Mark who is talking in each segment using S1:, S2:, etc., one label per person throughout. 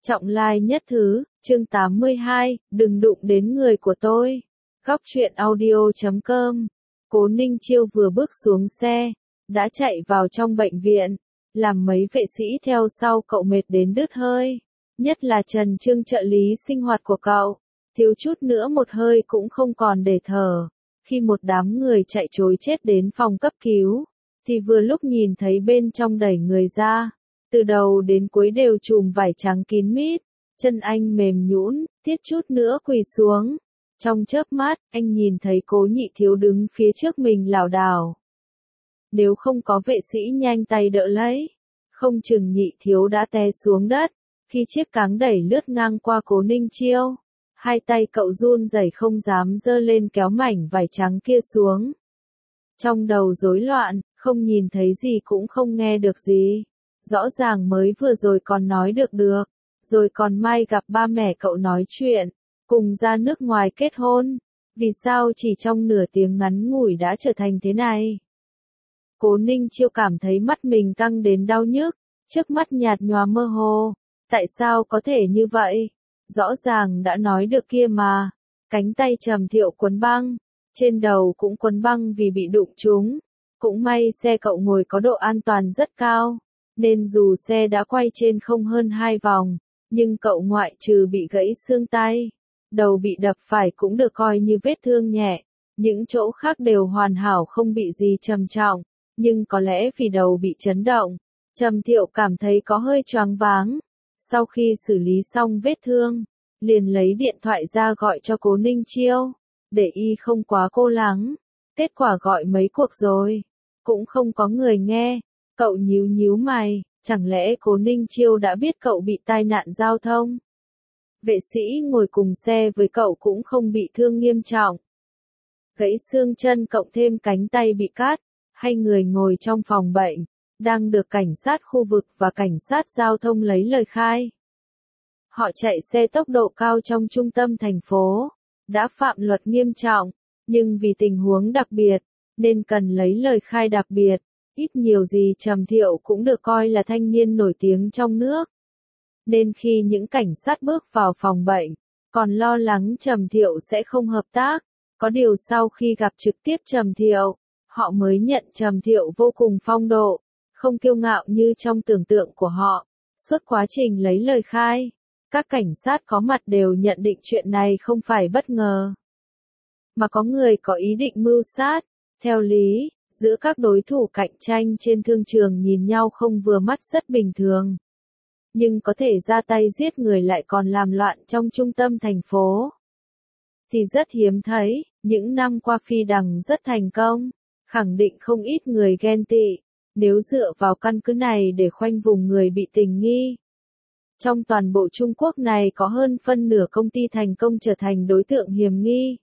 S1: Trọng lai nhất thứ, chương 82, đừng đụng đến người của tôi. Góc truyện audio.com. Cố Ninh Chiêu vừa bước xuống xe, đã chạy vào trong bệnh viện, làm mấy vệ sĩ theo sau cậu mệt đến đứt hơi. Nhất là Trần Trương trợ lý sinh hoạt của cậu, thiếu chút nữa một hơi cũng không còn để thở. Khi một đám người chạy trối chết đến phòng cấp cứu, thì vừa lúc nhìn thấy bên trong đẩy người ra. Từ đầu đến cuối đều trùm vải trắng kín mít, chân anh mềm nhũn, tiết chút nữa quỳ xuống. Trong chớp mắt, anh nhìn thấy Cố Nhị Thiếu đứng phía trước mình lảo đảo. Nếu không có vệ sĩ nhanh tay đỡ lấy, không chừng Nhị Thiếu đã té xuống đất. Khi chiếc cáng đẩy lướt ngang qua Cố Ninh Chiêu, hai tay cậu run rẩy không dám giơ lên kéo mảnh vải trắng kia xuống. Trong đầu rối loạn, không nhìn thấy gì cũng không nghe được gì. Rõ ràng mới vừa rồi còn nói được, rồi còn may gặp ba mẹ cậu nói chuyện, cùng ra nước ngoài kết hôn. Vì sao chỉ trong nửa tiếng ngắn ngủi đã trở thành thế này? Cố Ninh Chiêu cảm thấy mắt mình căng đến đau nhức, trước mắt nhạt nhòa mơ hồ. Tại sao có thể như vậy? Rõ ràng đã nói được kia mà. Cánh tay Trầm Thiệu quấn băng, trên đầu cũng quấn băng vì bị đụng trúng. Cũng may xe cậu ngồi có độ an toàn rất cao, nên dù xe đã quay trên không hơn 2 vòng, nhưng cậu ngoại trừ bị gãy xương tay, đầu bị đập phải cũng được coi như vết thương nhẹ, những chỗ khác đều hoàn hảo không bị gì trầm trọng, nhưng có lẽ vì đầu bị chấn động, Trầm Thiệu cảm thấy có hơi choáng váng. Sau khi xử lý xong vết thương, liền lấy điện thoại ra gọi cho Cố Ninh Chiêu, để y không quá cô lắng. Kết quả gọi mấy cuộc rồi, cũng không có người nghe. Cậu nhíu mày, chẳng lẽ Cố Ninh Chiêu đã biết cậu bị tai nạn giao thông? Vệ sĩ ngồi cùng xe với cậu cũng không bị thương nghiêm trọng. Gãy xương chân cộng thêm cánh tay bị cắt, hai người ngồi trong phòng bệnh, đang được cảnh sát khu vực và cảnh sát giao thông lấy lời khai. Họ chạy xe tốc độ cao trong trung tâm thành phố, đã phạm luật nghiêm trọng, nhưng vì tình huống đặc biệt, nên cần lấy lời khai đặc biệt. Ít nhiều gì Trầm Thiệu cũng được coi là thanh niên nổi tiếng trong nước. Nên khi những cảnh sát bước vào phòng bệnh, còn lo lắng Trầm Thiệu sẽ không hợp tác. Có điều sau khi gặp trực tiếp Trầm Thiệu, họ mới nhận Trầm Thiệu vô cùng phong độ, không kiêu ngạo như trong tưởng tượng của họ. Suốt quá trình lấy lời khai, các cảnh sát có mặt đều nhận định chuyện này không phải bất ngờ, mà có người có ý định mưu sát. Theo lý, giữa các đối thủ cạnh tranh trên thương trường nhìn nhau không vừa mắt rất bình thường. Nhưng có thể ra tay giết người lại còn làm loạn trong trung tâm thành phố, thì rất hiếm thấy. Những năm qua Phi Đằng rất thành công, khẳng định không ít người ghen tị, nếu dựa vào căn cứ này để khoanh vùng người bị tình nghi. Trong toàn bộ Trung Quốc này có hơn phân nửa công ty thành công trở thành đối tượng hiểm nghi.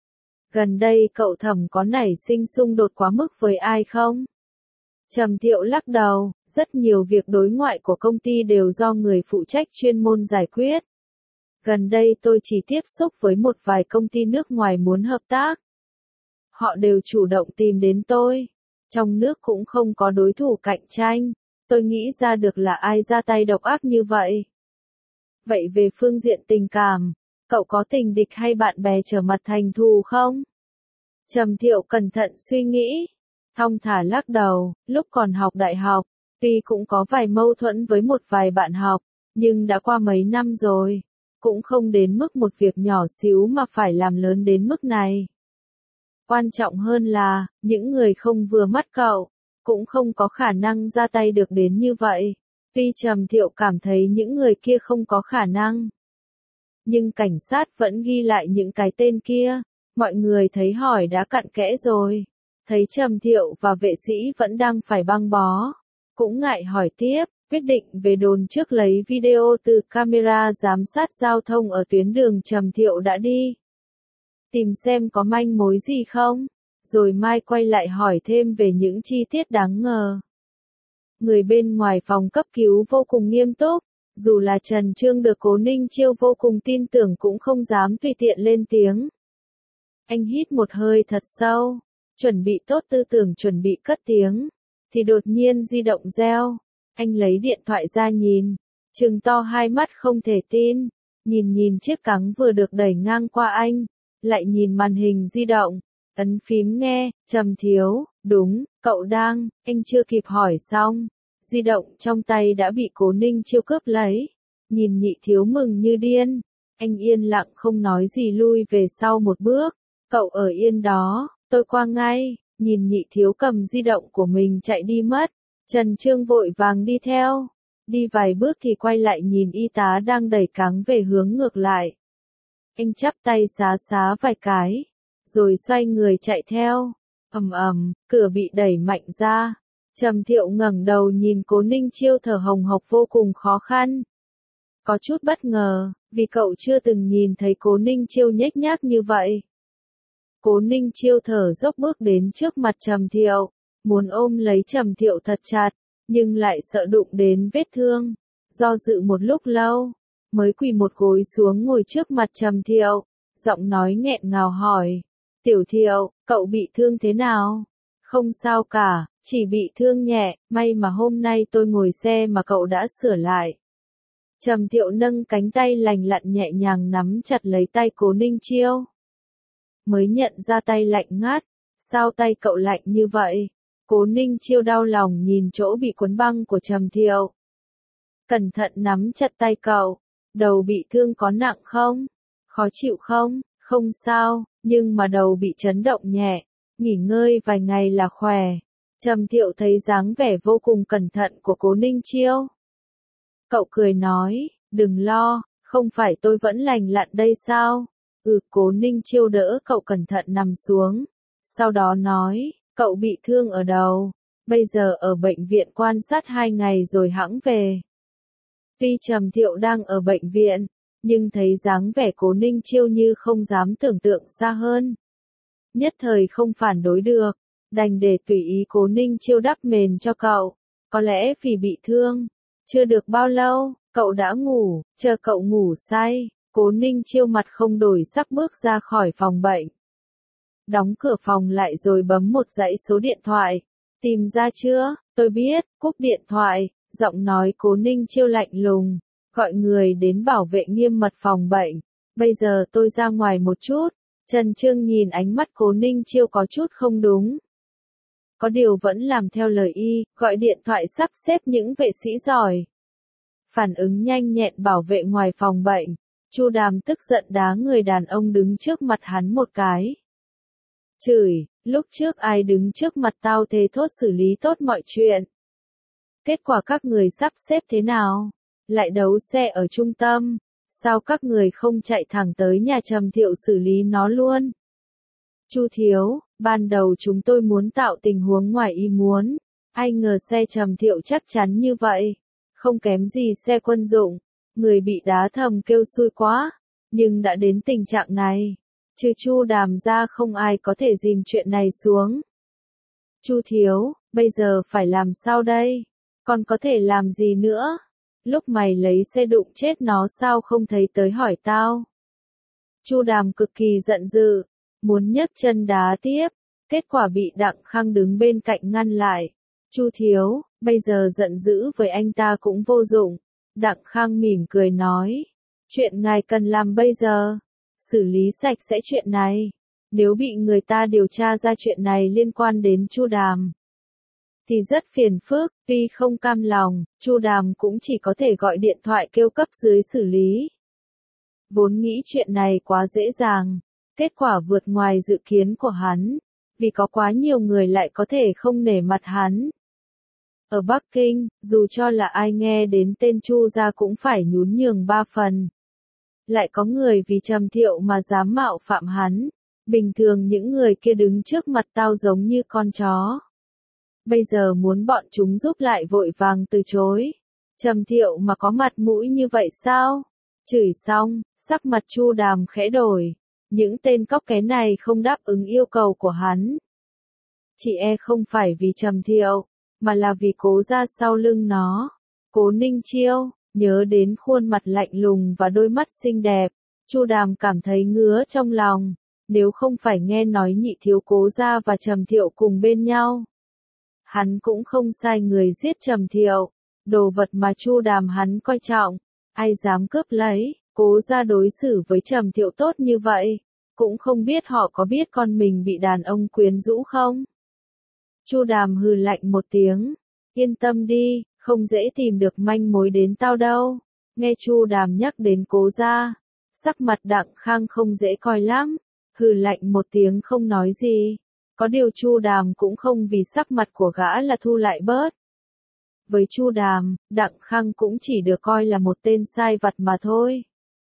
S1: Gần đây cậu Thẩm có nảy sinh xung đột quá mức với ai không? Trầm Thiệu lắc đầu, rất nhiều việc đối ngoại của công ty đều do người phụ trách chuyên môn giải quyết. Gần đây tôi chỉ tiếp xúc với một vài công ty nước ngoài muốn hợp tác. Họ đều chủ động tìm đến tôi. Trong nước cũng không có đối thủ cạnh tranh, tôi nghĩ ra được là ai ra tay độc ác như vậy. Vậy về phương diện tình cảm, cậu có tình địch hay bạn bè trở mặt thành thù không? Trầm Thiệu cẩn thận suy nghĩ, thong thả lắc đầu. Lúc còn học đại học, tuy cũng có vài mâu thuẫn với một vài bạn học, nhưng đã qua mấy năm rồi, cũng không đến mức một việc nhỏ xíu mà phải làm lớn đến mức này. Quan trọng hơn là, những người không vừa mắt cậu, cũng không có khả năng ra tay được đến như vậy. Tuy Trầm Thiệu cảm thấy những người kia không có khả năng, nhưng cảnh sát vẫn ghi lại những cái tên kia. Mọi người thấy hỏi đã cặn kẽ rồi, thấy Trầm Thiệu và vệ sĩ vẫn đang phải băng bó, cũng ngại hỏi tiếp, quyết định về đồn trước lấy video từ camera giám sát giao thông ở tuyến đường Trầm Thiệu đã đi, tìm xem có manh mối gì không, rồi mai quay lại hỏi thêm về những chi tiết đáng ngờ. Người bên ngoài phòng cấp cứu vô cùng nghiêm túc, dù là Trần Trương được Cố Ninh Chiêu vô cùng tin tưởng cũng không dám tùy tiện lên tiếng. Anh hít một hơi thật sâu, chuẩn bị tốt tư tưởng chuẩn bị cất tiếng, thì đột nhiên di động reo. Anh lấy điện thoại ra nhìn, trừng to hai mắt không thể tin, nhìn chiếc cáng vừa được đẩy ngang qua anh, lại nhìn màn hình di động, ấn phím nghe, Trầm Thiếu, đúng, cậu đang, anh chưa kịp hỏi xong, di động trong tay đã bị Cố Ninh Chiêu cướp lấy, nhìn Nhị Thiếu mừng như điên, anh yên lặng không nói gì lui về sau một bước, cậu ở yên đó, tôi qua ngay, nhìn Nhị Thiếu cầm di động của mình chạy đi mất, Trần Trương vội vàng đi theo. Đi vài bước thì quay lại nhìn y tá đang đẩy cáng về hướng ngược lại. Anh chắp tay xá vài cái, rồi xoay người chạy theo. Cửa bị đẩy mạnh ra. Trầm Thiệu ngẩng đầu nhìn Cố Ninh Chiêu thở hồng hộc vô cùng khó khăn. Có chút bất ngờ, vì cậu chưa từng nhìn thấy Cố Ninh Chiêu nhếch nhác như vậy. Cố Ninh Chiêu thở dốc bước đến trước mặt Trầm Thiệu, muốn ôm lấy Trầm Thiệu thật chặt, nhưng lại sợ đụng đến vết thương. Do dự một lúc lâu, mới quỳ một gối xuống ngồi trước mặt Trầm Thiệu, giọng nói nghẹn ngào hỏi. Tiểu Thiệu, cậu bị thương thế nào? Không sao cả, chỉ bị thương nhẹ, may mà hôm nay tôi ngồi xe mà cậu đã sửa lại. Trầm Thiệu nâng cánh tay lành lặn nhẹ nhàng nắm chặt lấy tay Cố Ninh Chiêu. Mới nhận ra tay lạnh ngắt, sao tay cậu lạnh như vậy? Cố Ninh Chiêu đau lòng nhìn chỗ bị cuốn băng của Trầm Thiệu. Cẩn thận nắm chặt tay cậu, đầu bị thương có nặng không? Khó chịu không? Không sao, nhưng mà đầu bị chấn động nhẹ, nghỉ ngơi vài ngày là khỏe. Trầm Thiệu thấy dáng vẻ vô cùng cẩn thận của Cố Ninh Chiêu. Cậu cười nói, đừng lo, không phải tôi vẫn lành lặn đây sao? Cố Ninh Chiêu đỡ cậu cẩn thận nằm xuống. Sau đó nói, cậu bị thương ở đầu, bây giờ ở bệnh viện quan sát 2 ngày rồi hẵng về. Tuy Trầm Thiệu đang ở bệnh viện, nhưng thấy dáng vẻ Cố Ninh Chiêu như không dám tưởng tượng xa hơn. Nhất thời không phản đối được, đành để tùy ý Cố Ninh Chiêu đắp mền cho cậu. Có lẽ vì bị thương, chưa được bao lâu, cậu đã ngủ, chờ cậu ngủ say, Cố Ninh Chiêu mặt không đổi sắc bước ra khỏi phòng bệnh. Đóng cửa phòng lại rồi bấm một dãy số điện thoại. Tìm ra chưa? Tôi biết, cúp điện thoại, giọng nói Cố Ninh Chiêu lạnh lùng, gọi người đến bảo vệ nghiêm mật phòng bệnh. Bây giờ tôi ra ngoài một chút. Trần Trương nhìn ánh mắt Cố Ninh Chiêu có chút không đúng. Có điều vẫn làm theo lời y, gọi điện thoại sắp xếp những vệ sĩ giỏi. Phản ứng nhanh nhẹn bảo vệ ngoài phòng bệnh. Chu Đàm tức giận đá người đàn ông đứng trước mặt hắn một cái. Chửi, lúc trước ai đứng trước mặt tao thề thốt xử lý tốt mọi chuyện. Kết quả các người sắp xếp thế nào? Lại đấu xe ở trung tâm. Sao các người không chạy thẳng tới nhà Trầm Thiệu xử lý nó luôn? Chu Thiếu, ban đầu chúng tôi muốn tạo tình huống ngoài ý muốn. Ai ngờ xe Trầm Thiệu chắc chắn như vậy. Không kém gì xe quân dụng. Người bị đá thầm kêu xui quá. Nhưng đã đến tình trạng này. Trừ Chu Đàm ra không ai có thể dìm chuyện này xuống. Chu Thiếu, bây giờ phải làm sao đây? Còn có thể làm gì nữa? Lúc mày lấy xe đụng chết nó sao không thấy tới hỏi tao? Chu Đàm cực kỳ giận dữ, muốn nhấc chân đá tiếp, kết quả bị Đặng Khang đứng bên cạnh ngăn lại. Chu Thiếu, bây giờ giận dữ với anh ta cũng vô dụng. Đặng Khang mỉm cười nói, chuyện ngài cần làm bây giờ, xử lý sạch sẽ chuyện này. Nếu bị người ta điều tra ra chuyện này liên quan đến Chu Đàm, thì rất phiền phức. Tuy không cam lòng, Chu Đàm cũng chỉ có thể gọi điện thoại kêu cấp dưới xử lý. Vốn nghĩ chuyện này quá dễ dàng, kết quả vượt ngoài dự kiến của hắn, vì có quá nhiều người lại có thể không nể mặt hắn. Ở Bắc Kinh, dù cho là ai nghe đến tên Chu gia cũng phải nhún nhường 3 phần. Lại có người vì Trầm Thiệu mà dám mạo phạm hắn. Bình thường những người kia đứng trước mặt tao giống như con chó. Bây giờ muốn bọn chúng giúp lại vội vàng từ chối. Trầm Thiệu mà có mặt mũi như vậy sao? Chửi xong, sắc mặt Chu Đàm khẽ đổi. Những tên cóc ké này không đáp ứng yêu cầu của hắn. Chỉ không phải vì Trầm Thiệu, mà là vì Cố gia sau lưng nó. Cố Ninh Chiêu, nhớ đến khuôn mặt lạnh lùng và đôi mắt xinh đẹp, Chu Đàm cảm thấy ngứa trong lòng. Nếu không phải nghe nói Nhị Thiếu Cố gia và Trầm Thiệu cùng bên nhau, hắn cũng không sai người giết Trầm Thiệu. đồ vật mà Chu Đàm hắn coi trọng, ai dám cướp lấy, Cố gia đối xử với Trầm Thiệu tốt như vậy, cũng không biết họ có biết con mình bị đàn ông quyến rũ không? Chu Đàm hừ lạnh một tiếng, yên tâm đi, không dễ tìm được manh mối đến tao đâu. Nghe Chu Đàm nhắc đến Cố gia, sắc mặt Đặng Khang không dễ coi lắm, hừ lạnh một tiếng không nói gì. Có điều Chu Đàm cũng không vì sắc mặt của gã là thu lại bớt. Với Chu Đàm, Đặng Khang cũng chỉ được coi là một tên sai vặt mà thôi.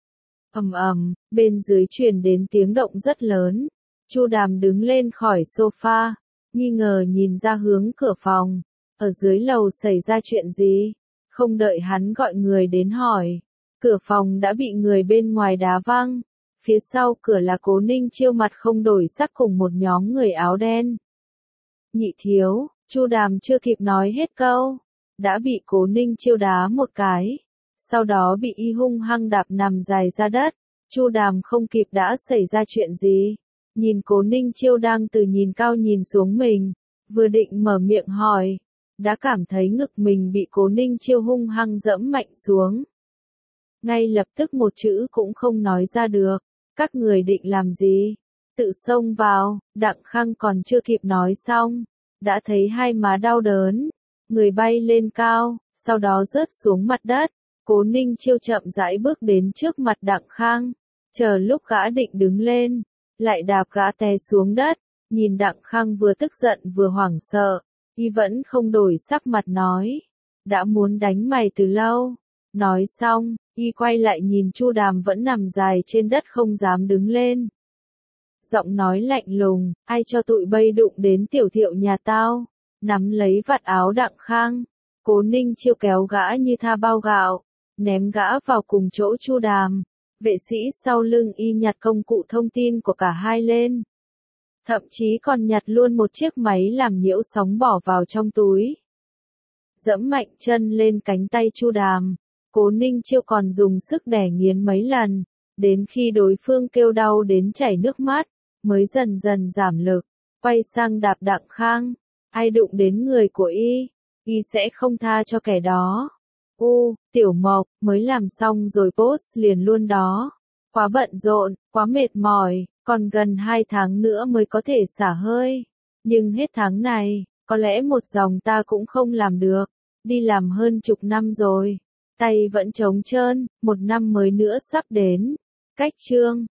S1: Ầm ầm, bên dưới truyền đến tiếng động rất lớn. Chu Đàm đứng lên khỏi sofa, nghi ngờ nhìn ra hướng cửa phòng. Ở dưới lầu xảy ra chuyện gì? Không đợi hắn gọi người đến hỏi, cửa phòng đã bị người bên ngoài đá văng. Phía sau cửa là Cố Ninh Chiêu mặt không đổi sắc cùng một nhóm người áo đen. Nhị thiếu, Chu Đàm chưa kịp nói hết câu, đã bị Cố Ninh Chiêu đá một cái, sau đó bị y hung hăng đạp nằm dài ra đất. Chu Đàm không kịp đã xảy ra chuyện gì, nhìn Cố Ninh Chiêu đang từ nhìn cao nhìn xuống mình, vừa định mở miệng hỏi, đã cảm thấy ngực mình bị Cố Ninh Chiêu hung hăng dẫm mạnh xuống. Ngay lập tức một chữ cũng không nói ra được. Các người định làm gì? Tự xông vào, Đặng Khang còn chưa kịp nói xong, đã thấy hai má đau đớn, người bay lên cao, sau đó rớt xuống mặt đất. Cố Ninh Chiêu chậm rãi bước đến trước mặt Đặng Khang, chờ lúc gã định đứng lên, lại đạp gã té xuống đất. Nhìn Đặng Khang vừa tức giận vừa hoảng sợ, y vẫn không đổi sắc mặt nói, đã muốn đánh mày từ lâu. Nói xong, y quay lại nhìn Chu Đàm vẫn nằm dài trên đất không dám đứng lên. Giọng nói lạnh lùng, ai cho tụi bay đụng đến Tiểu Thiệu nhà tao? Nắm lấy vạt áo Đặng Khang, Cố Ninh Chiêu kéo gã như tha bao gạo, ném gã vào cùng chỗ Chu Đàm. Vệ sĩ sau lưng y nhặt công cụ thông tin của cả hai lên. Thậm chí còn nhặt luôn một chiếc máy làm nhiễu sóng bỏ vào trong túi. Dẫm mạnh chân lên cánh tay Chu Đàm. Cố Ninh Chiêu còn dùng sức đè nghiến mấy lần, đến khi đối phương kêu đau đến chảy nước mắt, mới dần dần giảm lực, quay sang đạp Đặng Khang. Ai đụng đến người của y sẽ không tha cho kẻ đó. Tiểu Mộc, mới làm xong rồi post liền luôn đó. Quá bận rộn, quá mệt mỏi, còn gần 2 tháng nữa mới có thể xả hơi. Nhưng hết tháng này, có lẽ một dòng ta cũng không làm được. Đi làm hơn chục năm rồi. Tay vẫn trống trơn, một năm mới nữa sắp đến. Cách chương